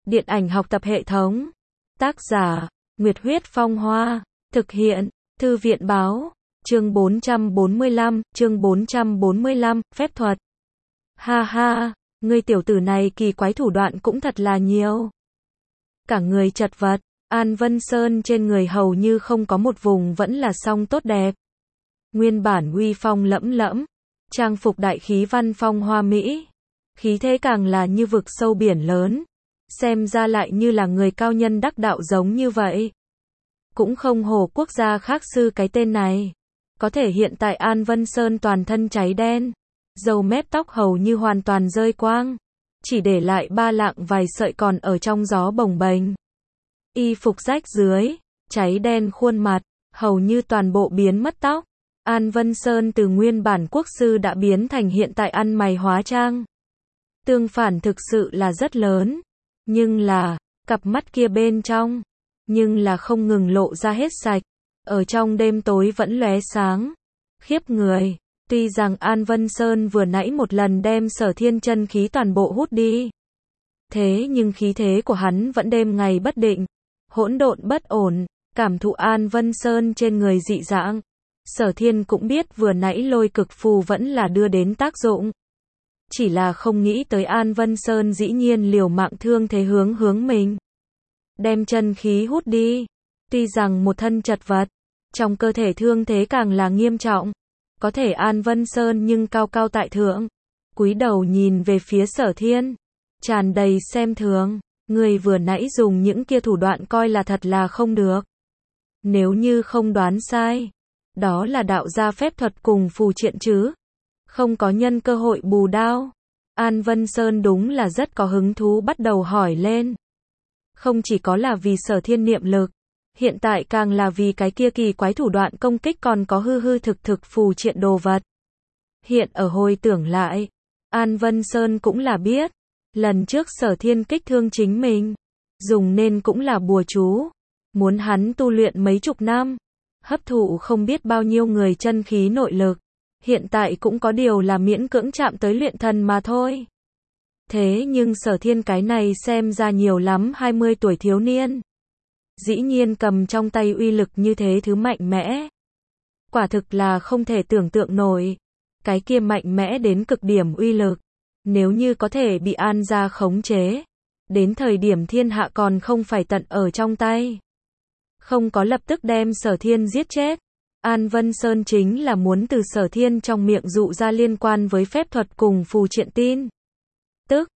Điện ảnh học tập hệ thống. Tác giả, Nguyệt Huyết Phong Hoa. Thực hiện, Thư viện Báo. Chương 445, phép thuật. Ha ha, ngươi tiểu tử này kỳ quái thủ đoạn cũng thật là nhiều. Cả người chật vật, An Vân Sơn trên người hầu như không có một vùng vẫn là song tốt đẹp. Nguyên bản uy phong lẫm lẫm, trang phục đại khí văn phong hoa mỹ, khí thế càng là như vực sâu biển lớn, xem ra lại như là người cao nhân đắc đạo giống như vậy. Cũng không hổ quốc gia khác sư cái tên này. Có thể hiện tại An Vân Sơn toàn thân cháy đen, râu mép tóc hầu như hoàn toàn rơi quang, chỉ để lại ba lạng vài sợi còn ở trong gió bồng bềnh. Y phục rách dưới, cháy đen khuôn mặt, hầu như toàn bộ biến mất tóc. An Vân Sơn từ nguyên bản quốc sư đã biến thành hiện tại ăn mày hóa trang. Tương phản thực sự là rất lớn, nhưng là, cặp mắt kia bên trong, nhưng là không ngừng lộ ra hết sạch, ở trong đêm tối vẫn lóe sáng, khiếp người. Tuy rằng An Vân Sơn vừa nãy một lần đem Sở Thiên chân khí toàn bộ hút đi, thế nhưng khí thế của hắn vẫn đêm ngày bất định, hỗn độn bất ổn, cảm thụ An Vân Sơn trên người dị dạng. Sở Thiên cũng biết vừa nãy lôi cực phù vẫn là đưa đến tác dụng. Chỉ là không nghĩ tới An Vân Sơn dĩ nhiên liều mạng thương thế hướng mình. Đem chân khí hút đi. Tuy rằng một thân chật vật, trong cơ thể thương thế càng là nghiêm trọng. Có thể An Vân Sơn nhưng cao cao tại thượng. Cúi đầu nhìn về phía Sở Thiên, tràn đầy xem thường. Người vừa nãy dùng những kia thủ đoạn coi là thật là không được. Nếu như không đoán sai, đó là đạo gia phép thuật cùng phù triện chứ. Không có nhân cơ hội bù đao. An Vân Sơn đúng là rất có hứng thú bắt đầu hỏi lên. Không chỉ có là vì Sở Thiên niệm lực, hiện tại càng là vì cái kia kỳ quái thủ đoạn công kích còn có hư thực phù triện đồ vật. Hiện ở hồi tưởng lại, An Vân Sơn cũng là biết, lần trước Sở Thiên kích thương chính mình, dùng nên cũng là bùa chú, muốn hắn tu luyện mấy chục năm, hấp thụ không biết bao nhiêu người chân khí nội lực, hiện tại cũng có điều là miễn cưỡng chạm tới luyện thần mà thôi. Thế nhưng Sở Thiên cái này xem ra nhiều lắm 20 tuổi thiếu niên, dĩ nhiên cầm trong tay uy lực như thế thứ mạnh mẽ. Quả thực là không thể tưởng tượng nổi. Cái kia mạnh mẽ đến cực điểm uy lực, nếu như có thể bị An gia khống chế, đến thời điểm thiên hạ còn không phải tận ở trong tay. Không có lập tức đem Sở Thiên giết chết, An Vân Sơn chính là muốn từ Sở Thiên trong miệng dụ ra liên quan với phép thuật cùng phù triện tin. Tức,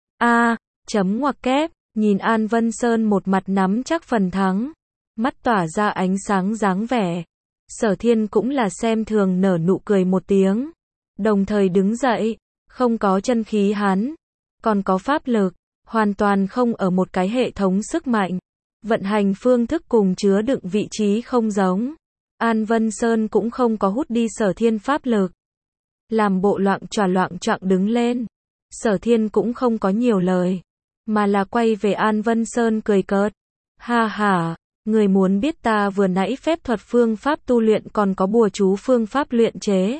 chấm ngoặc kép, nhìn An Vân Sơn một mặt nắm chắc phần thắng, mắt tỏa ra ánh sáng dáng vẻ. Sở Thiên cũng là xem thường nở nụ cười một tiếng, đồng thời đứng dậy, không có chân khí hắn, còn có pháp lực, hoàn toàn không ở một cái hệ thống sức mạnh, vận hành phương thức cùng chứa đựng vị trí không giống. An Vân Sơn cũng không có hút đi Sở Thiên pháp lực, làm bộ loạng choạng đứng lên. Sở Thiên cũng không có nhiều lời, mà là quay về An Vân Sơn cười cợt. Ha ha, người muốn biết ta vừa nãy phép thuật phương pháp tu luyện còn có bùa chú phương pháp luyện chế.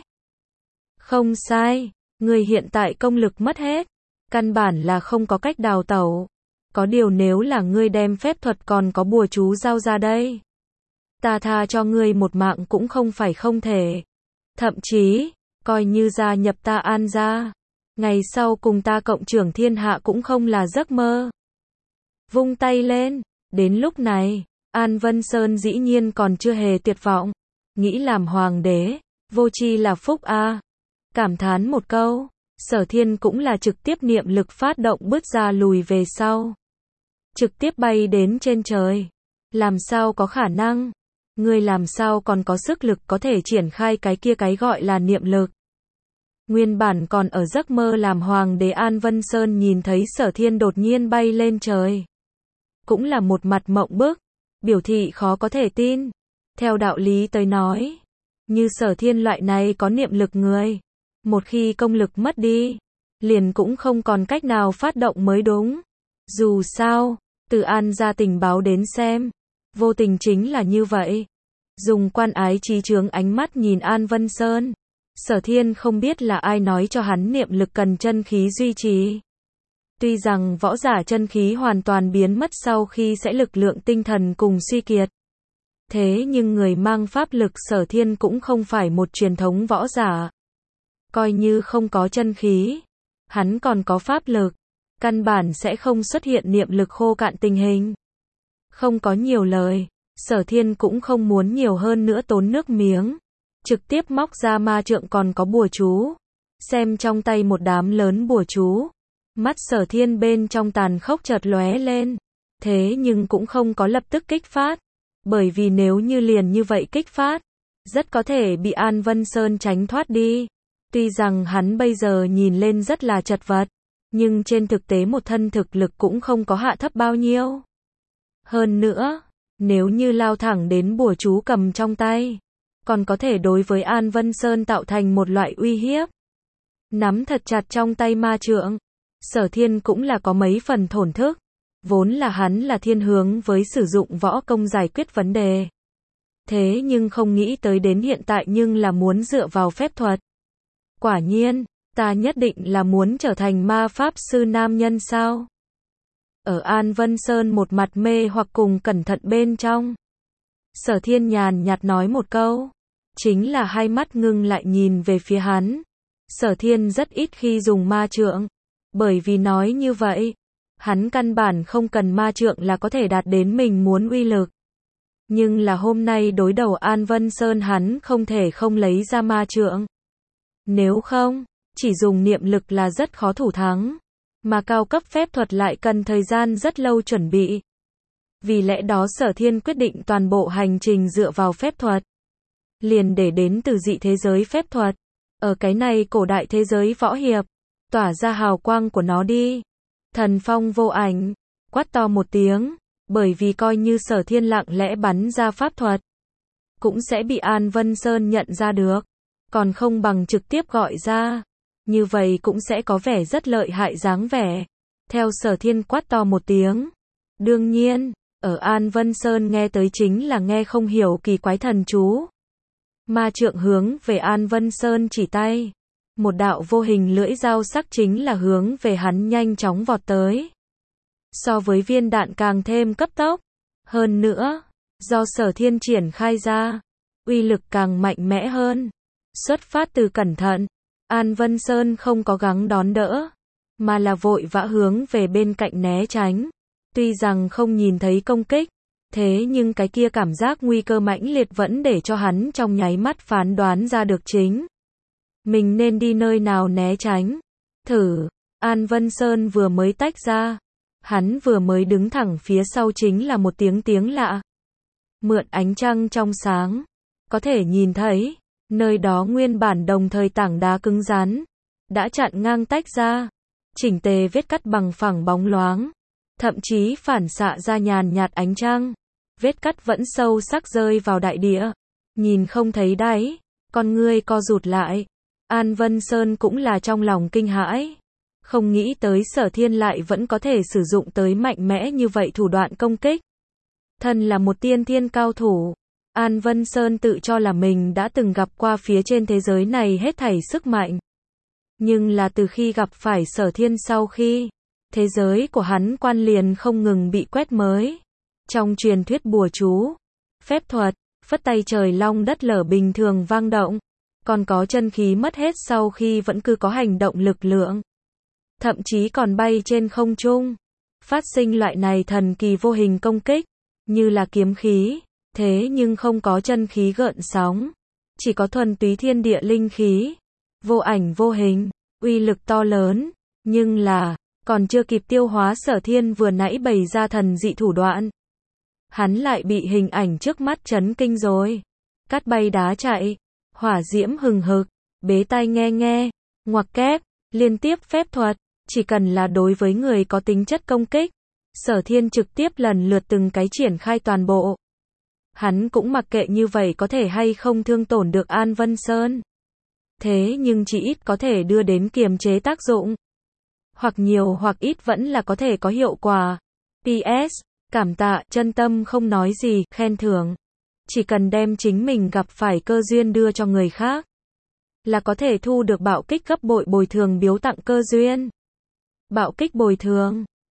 Không sai, người hiện tại công lực mất hết, căn bản là không có cách đào tẩu. Có điều nếu là ngươi đem phép thuật còn có bùa chú giao ra đây, ta tha cho ngươi một mạng cũng không phải không thể. Thậm chí, coi như gia nhập ta An gia, ngày sau cùng ta cộng trưởng thiên hạ cũng không là giấc mơ. Vung tay lên, đến lúc này, An Vân Sơn dĩ nhiên còn chưa hề tuyệt vọng, nghĩ làm hoàng đế, vô tri là phúc a. Cảm thán một câu, Sở Thiên cũng là trực tiếp niệm lực phát động bước ra lùi về sau, trực tiếp bay đến trên trời. Làm sao có khả năng? Ngươi làm sao còn có sức lực có thể triển khai cái kia cái gọi là niệm lực? Nguyên bản còn ở giấc mơ làm hoàng đế An Vân Sơn nhìn thấy Sở Thiên đột nhiên bay lên trời, cũng là một mặt mộng bức, biểu thị khó có thể tin. Theo đạo lý tới nói, như Sở Thiên loại này có niệm lực người, một khi công lực mất đi, liền cũng không còn cách nào phát động mới đúng. Dù sao, từ An gia tình báo đến xem, vô tình chính là như vậy. Dùng quan ái trí chướng ánh mắt nhìn An Vân Sơn, Sở Thiên không biết là ai nói cho hắn niệm lực cần chân khí duy trì. Tuy rằng võ giả chân khí hoàn toàn biến mất sau khi sẽ lực lượng tinh thần cùng suy kiệt. Thế nhưng người mang pháp lực Sở Thiên cũng không phải một truyền thống võ giả. Coi như không có chân khí, hắn còn có pháp lực, căn bản sẽ không xuất hiện niệm lực khô cạn tình hình. Không có nhiều lời, Sở Thiên cũng không muốn nhiều hơn nữa tốn nước miếng. Trực tiếp móc ra ma trượng còn có bùa chú. Xem trong tay một đám lớn bùa chú. Mắt Sở Thiên bên trong tàn khốc chợt lóe lên. Thế nhưng cũng không có lập tức kích phát. Bởi vì nếu như liền như vậy kích phát, rất có thể bị An Vân Sơn tránh thoát đi. Tuy rằng hắn bây giờ nhìn lên rất là chật vật, nhưng trên thực tế một thân thực lực cũng không có hạ thấp bao nhiêu. Hơn nữa, nếu như lao thẳng đến bùa chú cầm trong tay, còn có thể đối với An Vân Sơn tạo thành một loại uy hiếp. Nắm thật chặt trong tay ma trượng, Sở Thiên cũng là có mấy phần thổn thức. Vốn là hắn là thiên hướng với sử dụng võ công giải quyết vấn đề. Thế nhưng không nghĩ tới đến hiện tại nhưng là muốn dựa vào phép thuật. Quả nhiên, ta nhất định là muốn trở thành ma pháp sư nam nhân sao? Ở An Vân Sơn một mặt mê hoặc cùng cẩn thận bên trong. Sở Thiên nhàn nhạt nói một câu. Chính là hai mắt ngưng lại nhìn về phía hắn. Sở Thiên rất ít khi dùng ma trượng. Bởi vì nói như vậy, hắn căn bản không cần ma trượng là có thể đạt đến mình muốn uy lực. Nhưng là hôm nay đối đầu An Vân Sơn hắn không thể không lấy ra ma trượng. Nếu không, chỉ dùng niệm lực là rất khó thủ thắng. Mà cao cấp phép thuật lại cần thời gian rất lâu chuẩn bị. Vì lẽ đó Sở Thiên quyết định toàn bộ hành trình dựa vào phép thuật. Liền để đến từ dị thế giới phép thuật. Ở cái này cổ đại thế giới võ hiệp, tỏa ra hào quang của nó đi. Thần phong vô ảnh, quát to một tiếng, bởi vì coi như Sở Thiên lặng lẽ bắn ra pháp thuật, cũng sẽ bị An Vân Sơn nhận ra được, còn không bằng trực tiếp gọi ra, như vậy cũng sẽ có vẻ rất lợi hại dáng vẻ. Theo Sở Thiên quát to một tiếng, đương nhiên, ở An Vân Sơn nghe tới chính là nghe không hiểu kỳ quái thần chú. Ma trượng hướng về An Vân Sơn chỉ tay. Một đạo vô hình lưỡi dao sắc chính là hướng về hắn nhanh chóng vọt tới. So với viên đạn càng thêm cấp tốc. Hơn nữa, do Sở Thiên triển khai ra, uy lực càng mạnh mẽ hơn. Xuất phát từ cẩn thận, An Vân Sơn không có gắng đón đỡ, mà là vội vã hướng về bên cạnh né tránh. Tuy rằng không nhìn thấy công kích, thế nhưng cái kia cảm giác nguy cơ mãnh liệt vẫn để cho hắn trong nháy mắt phán đoán ra được chính mình nên đi nơi nào né tránh. Thử, An Vân Sơn vừa mới tách ra, hắn vừa mới đứng thẳng phía sau chính là một tiếng lạ. Mượn ánh trăng trong sáng, có thể nhìn thấy, nơi đó nguyên bản đồng thời tảng đá cứng rắn, đã chặn ngang tách ra, chỉnh tề vết cắt bằng phẳng bóng loáng, thậm chí phản xạ ra nhàn nhạt ánh trăng, vết cắt vẫn sâu sắc rơi vào đại địa, nhìn không thấy đáy, con ngươi co rụt lại. An Vân Sơn cũng là trong lòng kinh hãi, không nghĩ tới Sở Thiên lại vẫn có thể sử dụng tới mạnh mẽ như vậy thủ đoạn công kích. Thân là một tiên thiên cao thủ, An Vân Sơn tự cho là mình đã từng gặp qua phía trên thế giới này hết thảy sức mạnh. Nhưng là từ khi gặp phải Sở Thiên sau khi, thế giới của hắn quan liền không ngừng bị quét mới. Trong truyền thuyết bùa chú, phép thuật, phất tay trời long đất lở bình thường vang động. Còn có chân khí mất hết sau khi vẫn cứ có hành động lực lượng. Thậm chí còn bay trên không trung. Phát sinh loại này thần kỳ vô hình công kích. Như là kiếm khí. Thế nhưng không có chân khí gợn sóng. Chỉ có thuần túy thiên địa linh khí. Vô ảnh vô hình. Uy lực to lớn. Nhưng là, còn chưa kịp tiêu hóa Sở Thiên vừa nãy bày ra thần dị thủ đoạn. Hắn lại bị hình ảnh trước mắt chấn kinh rồi. Cát bay đá chạy. Hỏa diễm hừng hực, bế tai nghe, ngoặc kép, liên tiếp phép thuật, chỉ cần là đối với người có tính chất công kích, Sở Thiên trực tiếp lần lượt từng cái triển khai toàn bộ. Hắn cũng mặc kệ như vậy có thể hay không thương tổn được An Vân Sơn. Thế nhưng chỉ ít có thể đưa đến kiềm chế tác dụng. Hoặc nhiều hoặc ít vẫn là có thể có hiệu quả. PS, cảm tạ, chân tâm không nói gì, khen thưởng. Chỉ cần đem chính mình gặp phải cơ duyên đưa cho người khác, là có thể thu được bạo kích gấp bội bồi thường biếu tặng cơ duyên. Bạo kích bồi thường.